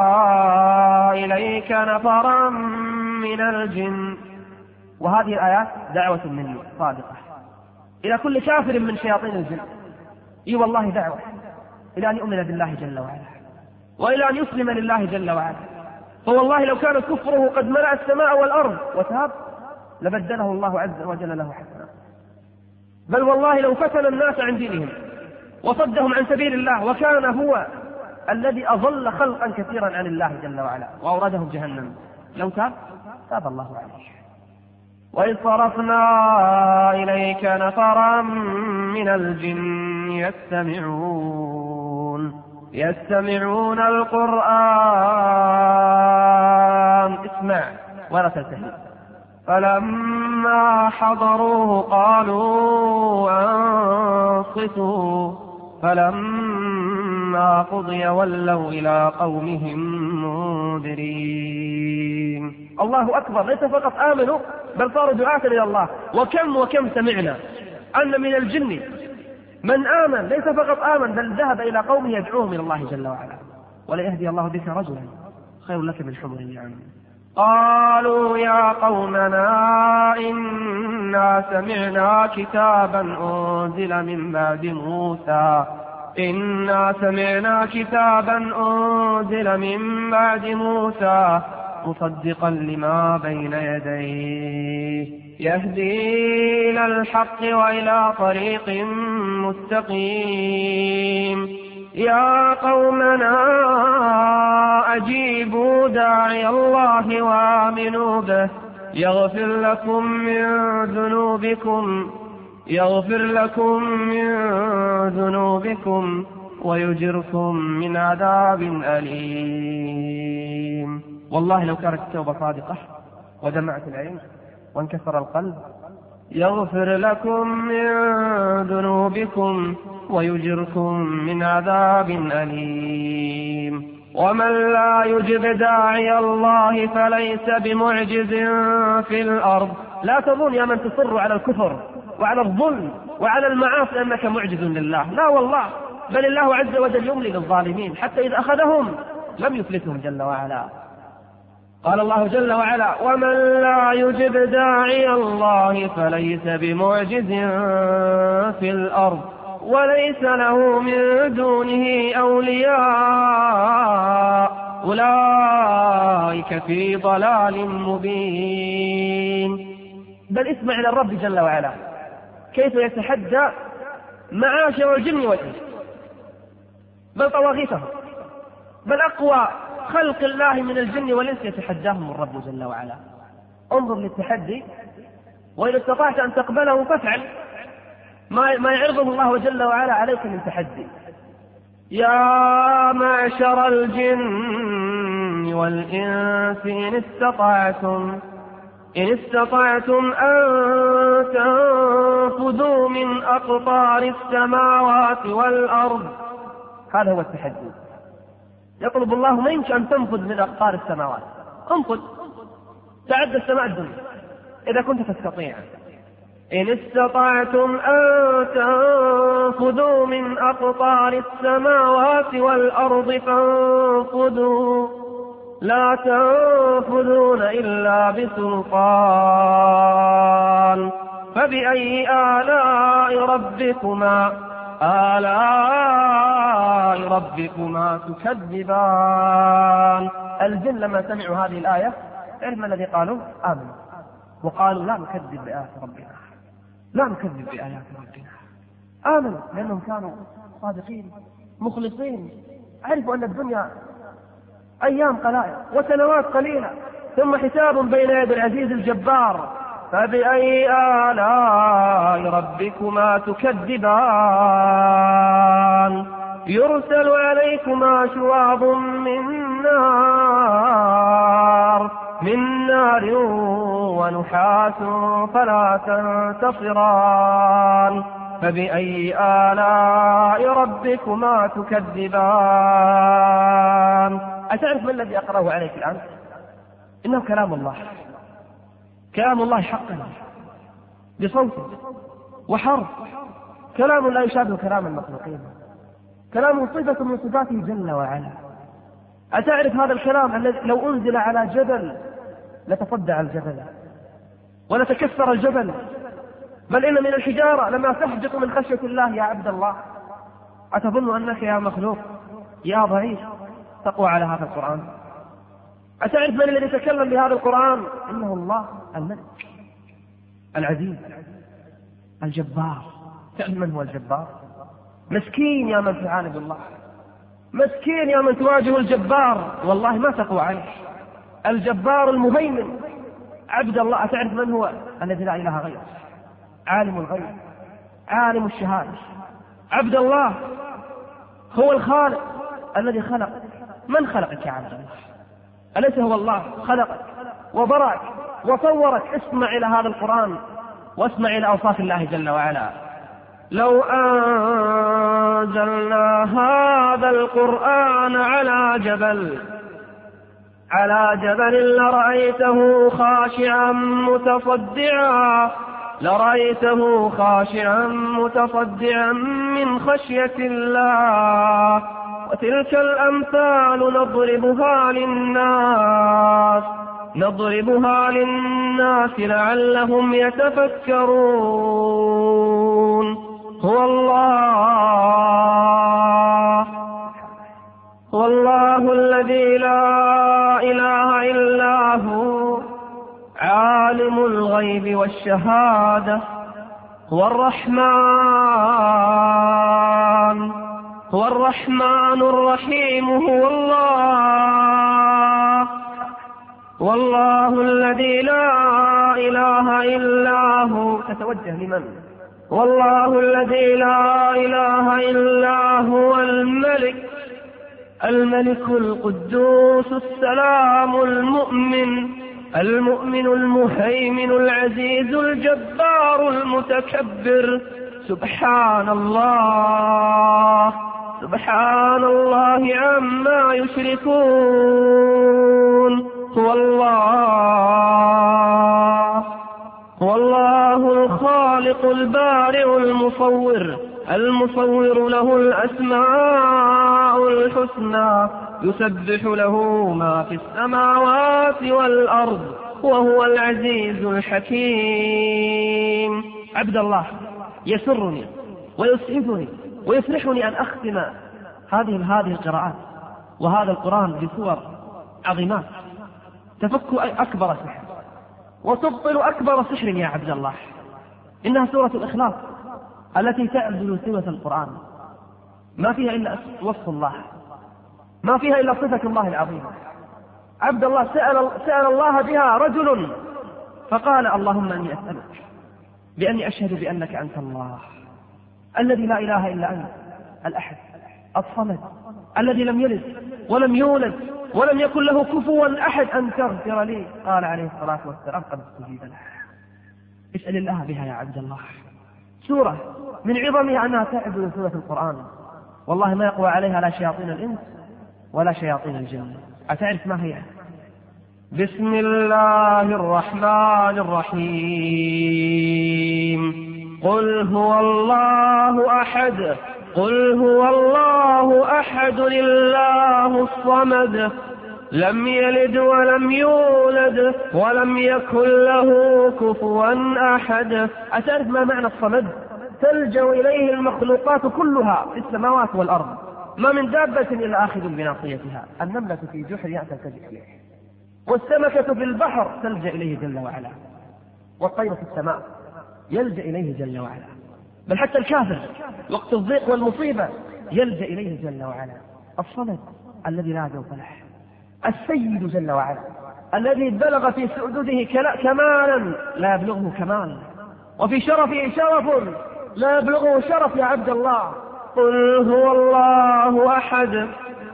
إليك نفرا من الجن، وهذه الآيات دعوة مني صادقة إلى كل كافر من شياطين الجن. إي والله دعوة إلى أن يؤمن بالله جل وعلا، وإلى أن يسلم لله جل وعلا. فوالله لو كان كفره قد ملأ السماء والأرض وتاب لبدله الله عز وجل له حسنا. بل والله لو فتن الناس عن دينهم وصدهم عن سبيل الله، وكان هو الذي أضل خلقا كثيرا عن الله جل وعلا وأوردهم جهنم، لو تاب تاب الله عليه. وإذ صرفنا إليك نفرا من الجن يستمعون يستمعون القرآن، اسمع ولا تلتهي. فلما حضروه قالوا أنصتوا، فلما قضي ولوا إلى قومهم منذرين. الله أكبر، ليس فقط آمنوا بل صاروا دعاة إلى الله. وكم وكم سمعنا أن من الجن من آمن، ليس فقط آمن بل ذهب إلى قومه يدعوهم إلى الله جل وعلا. ولا يهدي الله بك رجلا خير لك من حمر النعم. قالوا يا قومنا إنا سمعنا كتابا أنزل من بعد موسى إنا سمعنا كتابا أنزل من بعد موسى مصدقا لما بين يديه يهدي إلى الحق وإلى طريق مستقيم. يا قومنا أجيبوا داعي الله وآمنوا به يغفر لكم من ذنوبكم يغفر لكم من ذنوبكم ويجركم من عذاب أليم. والله لو كانت التوبة صادقة ودمعت العين وانكسر القلب يغفر لكم من ذنوبكم ويجركم من عذاب أليم. ومن لا يجب داعي الله فليس بمعجز في الأرض. لا تظن يا من تصر على الكفر وعلى الظلم وعلى المعاصي أنك معجز لله، لا والله، بل الله عز وجل يملي للظالمين حتى إذا أخذهم لم يفلتهم جل وعلا. قال الله جل وعلا ومن لا يجب داعي الله فليس بمعجز في الأرض وليس له من دونه أولياء أولئك في ضلال مبين. بل اسمع إلى الرب جل وعلا كيف يتحدى معاشر الجن والإنس، بل طواغيتهم، بل أقوى خلق الله من الجن والإنس يتحداهم الرب جل وعلا. انظر للتحدي، وإذا استطعت أن تقبله فافعل ما ما يعرضه الله جل وعلا عليك من تحدي. يا معشر الجن والإنس إن استطعتم إن استطعتم أن تنفذوا من أقطار السماوات والأرض. هذا هو التحدي، يطلب الله منك أن تنفذ من أقطار السماوات. انفذ، تعد السماء الدنيا إذا كنت تستطيع. إن استطعتم أن تنفذوا من أقطار السماوات والأرض فانفذوا لا تنفذون إلا بسلطان فبأي آلاء ربكما آلاء ربكما تكذبان. الجن لما سمعوا هذه الآية علم الذي قالوا آمنوا وقالوا لا نكذب بآيات ربنا لا نكذب بآيات ربنا آمنوا لأنهم كانوا صادقين مخلصين، عرفوا أن الدنيا أيام قلائل وسنوات قليلة ثم حساب بين يد العزيز الجبار. فبأي آلاء ربكما تكذبان يرسل عليكما شواظ من نار من نار ونحاس فلا تنتصران فبأي آلاء ربكما تكذبان. أتعرف ما الذي أقرأه عليك الآن؟ إنه كلام الله، كلام الله حقا بصوته وحرف، كلام لا يشابه كلام المخلوقين، كلام صفة من صفاته جل وعلا. أتعرف هذا الكلام الذي لو أنزل على جبل لتصدع الجبل ولتكسر الجبل، بل إن من الحجارة لما تحدث من خشية الله يا عبد الله. أتظن أنك يا مخلوق يا ضعيف تقوى على هذا القرآن؟ أتعرف من الذي يتكلم بهذا القرآن؟ إنه الله الملك العزيز الجبار. تعلم من هو الجبار؟ مسكين يا من تعاند الله، مسكين يا من تواجه الجبار والله ما تقوى عليه. الجبار المهيمن عبد الله. أتعرف من هو؟ الذي لا إله غيره، عالم الغيب عالم الشهادة. عبد الله هو الخالق الذي خلق. من خلقك يا عبد الله؟ أليس هو الله خلقك وبرأك وصورك؟ اسمع إلى هذا القرآن واسمع إلى أوصاف الله جل وعلا. لو أنزلنا هذا القرآن على جبل على جبل لرأيته خاشعا متصدعا لرأيته خاشعا متصدعا من خشية الله. وتلك الأمثال نضربها للناس نضربها للناس لعلهم يتفكرون. هو الله هو الله الذي لا إله إلا هو عالم الغيب والشهادة. هو الرحمن هو الرحمن الرحيم. هو الله والله الذي لا إله إلا هو. تتوجه لمن؟ والله الذي لا إله إلا هو الملك الملك القدوس السلام المؤمن المؤمن المهيمن العزيز الجبار المتكبر. سبحان الله سبحان الله عما يشركون. هو الله هو الله الخالق البارئ المصور المصور له الأسماء الحسنى يسبح له ما في السماوات والأرض وهو العزيز الحكيم. عبد الله يسرني ويسعدني ويفرحني أن أختم هذه هذه القراءات وهذا القرآن بسور عظيمات تفك أكبر سحر وتبطل أكبر سحر يا عبد الله. إنها سورة الإخلاص التي تعدل سوى القرآن، ما فيها إلا وصف الله، ما فيها إلا صفة الله العظيمة. عبد الله سأل, سأل الله بها رجل فقال اللهم أني أسألك بأني أشهد بأنك أنت الله الذي لا إله إلا أنت الأحد الصمد الذي لم يلد ولم يولد ولم يكن له كفوا أحد أن تغفر لي. قال عليه الصلاة والسلام قد استجيب له. اسأل الله بها يا عبد الله. سورة من عظمها أنها تعدل سورة القرآن، والله ما يقوى عليها لا شياطين الإنس ولا شياطين الجن. أتعرف ما هي؟ بسم الله الرحمن الرحيم. قل هو الله أحد قل هو الله أحد لله الصمد لم يلد ولم يولد ولم يكن له كفوا أحد. أتعرف ما معنى الصمد؟ تلجأ إليه المخلوقات كلها في السماوات والأرض، ما من دابة إلا آخذ بناصيتها. النملة في جحرها تلتجئ إليه، والسمكة في البحر تلجأ إليه جل وعلا، والطير في السماء يلجأ إليه جل وعلا، بل حتى الكافر وقت الضيق والمصيبة يلجأ إليه جل وعلا. الصمد الذي لا جوف له، السيد جل وعلا الذي بلغ في سؤدده كمالا لا يبلغه كمال، وفي شرفه شرف لا يبلغه شرف. يا عبد الله قل هو الله أحد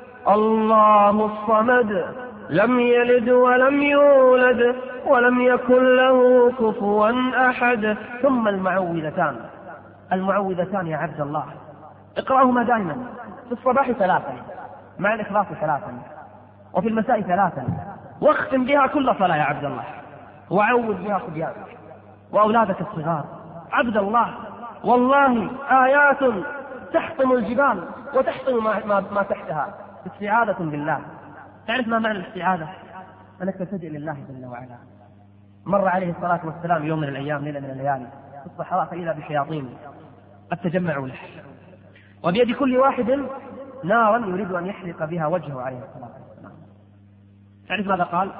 الله الصمد لم يلد ولم يولد ولم يكن له كفوا أحد. ثم المعوذتان، المعوذتان يا عبد الله اقرأهما دائما، في الصباح ثلاثا مع الإخلاص ثلاثا، وفي المساء ثلاثا، واختم بها كل صلاة يا عبد الله، وعوذ بها صبيانك وأولادك الصغار. عبد الله والله آيات تحطم الجبال وتحطم ما, ما, ما تحتها. استعاذة بالله. تعرف ما معنى الاستعاذة؟ أنك تلجأ لله جل وعلا. مر عليه الصلاة والسلام يوم من الأيام ليلة من الليالي في الصحراء، فإذا بشياطين قد تجمعوا له، وبيد كل واحد نارا يريد أن يحرق بها وجهه عليه الصلاة والسلام. تعرف ماذا قال؟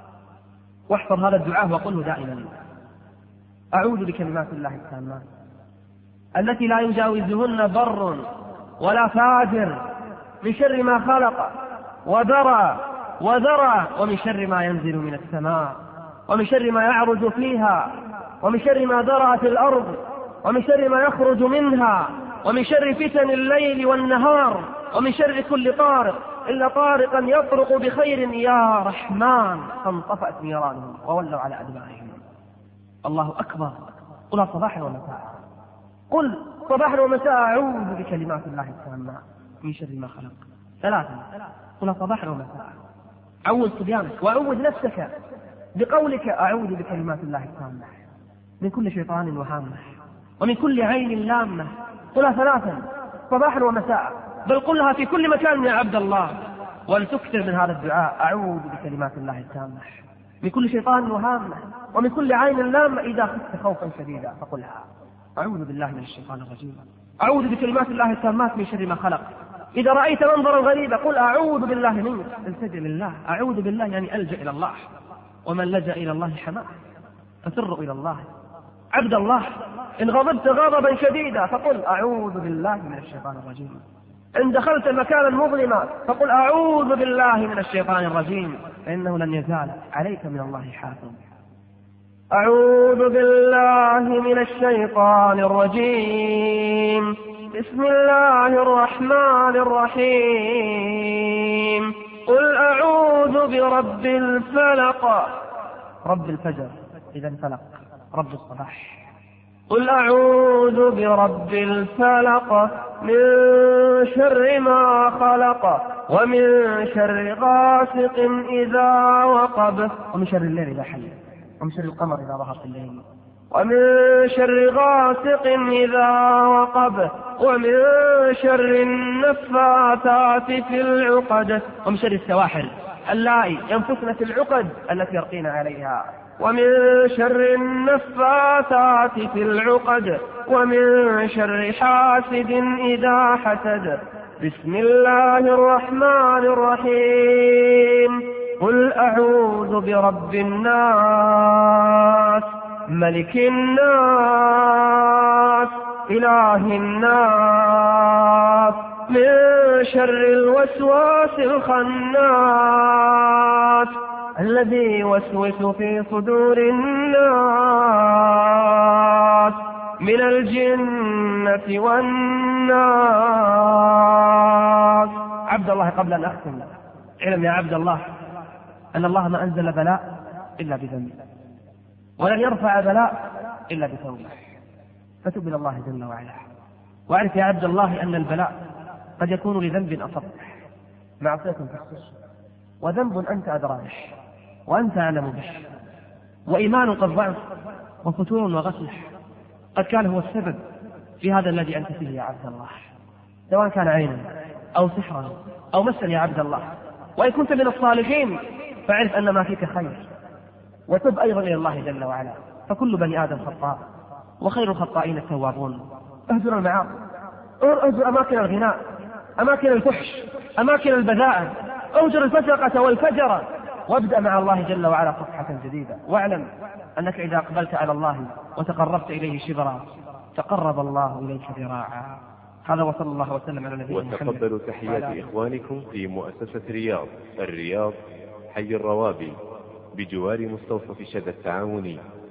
واحفظ هذا الدعاء وقله دائما: أعوذ بكلمات الله التامات التي لا يجاوزهن بر ولا فاجر من شر ما خلق وذرى وذرى، ومن شر ما ينزل من السماء، ومن شر ما يعرج فيها، ومن شر ما ذرى في الأرض، ومن شر ما يخرج منها، ومن شر فتن الليل والنهار، ومن شر كل طارق إلا طارقا يطرق بخير يا رحمن. فانطفأت نيرانهم وولوا على أدبارهم. الله أكبر. قل صباحا ومساء، قل صباحا ومساء أعوذ بكلمات الله التامات من شر ما خلق. ثلاثا، قل صباحا ومساء. عوذ صبيانك وعوذ نفسك بقولك أعوذ بكلمات الله التامات من كل شيطان وهامة ومن كل عين لامة. قلها ثلاثا صباحا ومساء، بل قلها في كل مكان يا عبد الله، ولتكثر من هذا الدعاء: أعوذ بكلمات الله التامة من كل شيطان وهامة ومن كل عين لامة. إذا خفت خوفا شديدا فقلها: أعوذ بالله من الشيطان الرجيم، أعوذ بكلمات الله التامات من شر ما خلق. إذا رأيت منظرا غريبا قل: أعوذ بالله منك، التجئ لله. أعوذ بالله يعني ألجأ إلى الله، ومن لجأ إلى الله حماه، ففروا إلى الله. عبد الله إن غضبت غضبا شديدا فقل: أعوذ بالله من الشيطان الرجيم. إن دخلت مكانا مظلما فقل: أعوذ بالله من الشيطان الرجيم، فإنه لن يزال عليك من الله حافظ. أعوذ بالله من الشيطان الرجيم. بسم الله الرحمن الرحيم. قل أعوذ برب الفلق، رب الفجر إذا انفلق، رب الصباح. قل أعوذ برب الفلق من شر ما خلق ومن شر غاسق إذا وقب ومن شر الليل إذا حل ومن شر القمر إذا ظهر في الليل ومن شر غاسق إذا وقب ومن شر النفاثات في العقد ومن شر السواحر اللائي ينفثن في العقد التي يرقين عليها ومن شر النفاثات في العقد ومن شر حاسد إذا حسد. بسم الله الرحمن الرحيم. قل أعوذ برب الناس ملك الناس إله الناس من شر الوسواس الخناس الذي يوسوس في صدور الناس من الجنة والناس. عبد الله قبل أن أختم، علم يا عبد الله أن الله ما أنزل بلاء إلا بذنب، ولن يرفع بلاء إلا بتوبة، فتب إلى الله جل وعلا. واعرف يا عبد الله أن البلاء قد يكون لذنب أصبح، معصية في السر، وذنب أنت أدرى به وأنت أعلم به، وإيمان قد ضعف، وفتور وغفلة قد كان هو السبب في هذا الذي أنت فيه يا عبد الله، سواء كان عينا أو سحرا أو مسا يا عبد الله. وإن كنت من الصالحين فاعرف أن ما فيك خير، وتب أيضا إلى الله جل وعلا، فكل بني آدم خطاء وخير الخطائين التوابون. اهجر المعاصي، اهجر أماكن الغناء، أماكن الفحش، أماكن البذاءة، اهجر الفسقة والفجرة، وابدأ مع الله جل وعلا صفحة جديدة، واعلم أنك إذا أقبلت على الله وتقربت إليه شبرا تقرب الله إليك ذراعا. هذا وصلى الله وسلم على نبينا محمد. وتقبلوا تحيات إخوانكم في مؤسسة رياض الرياض حي الروابي بجوار مستوصف شذا التعاوني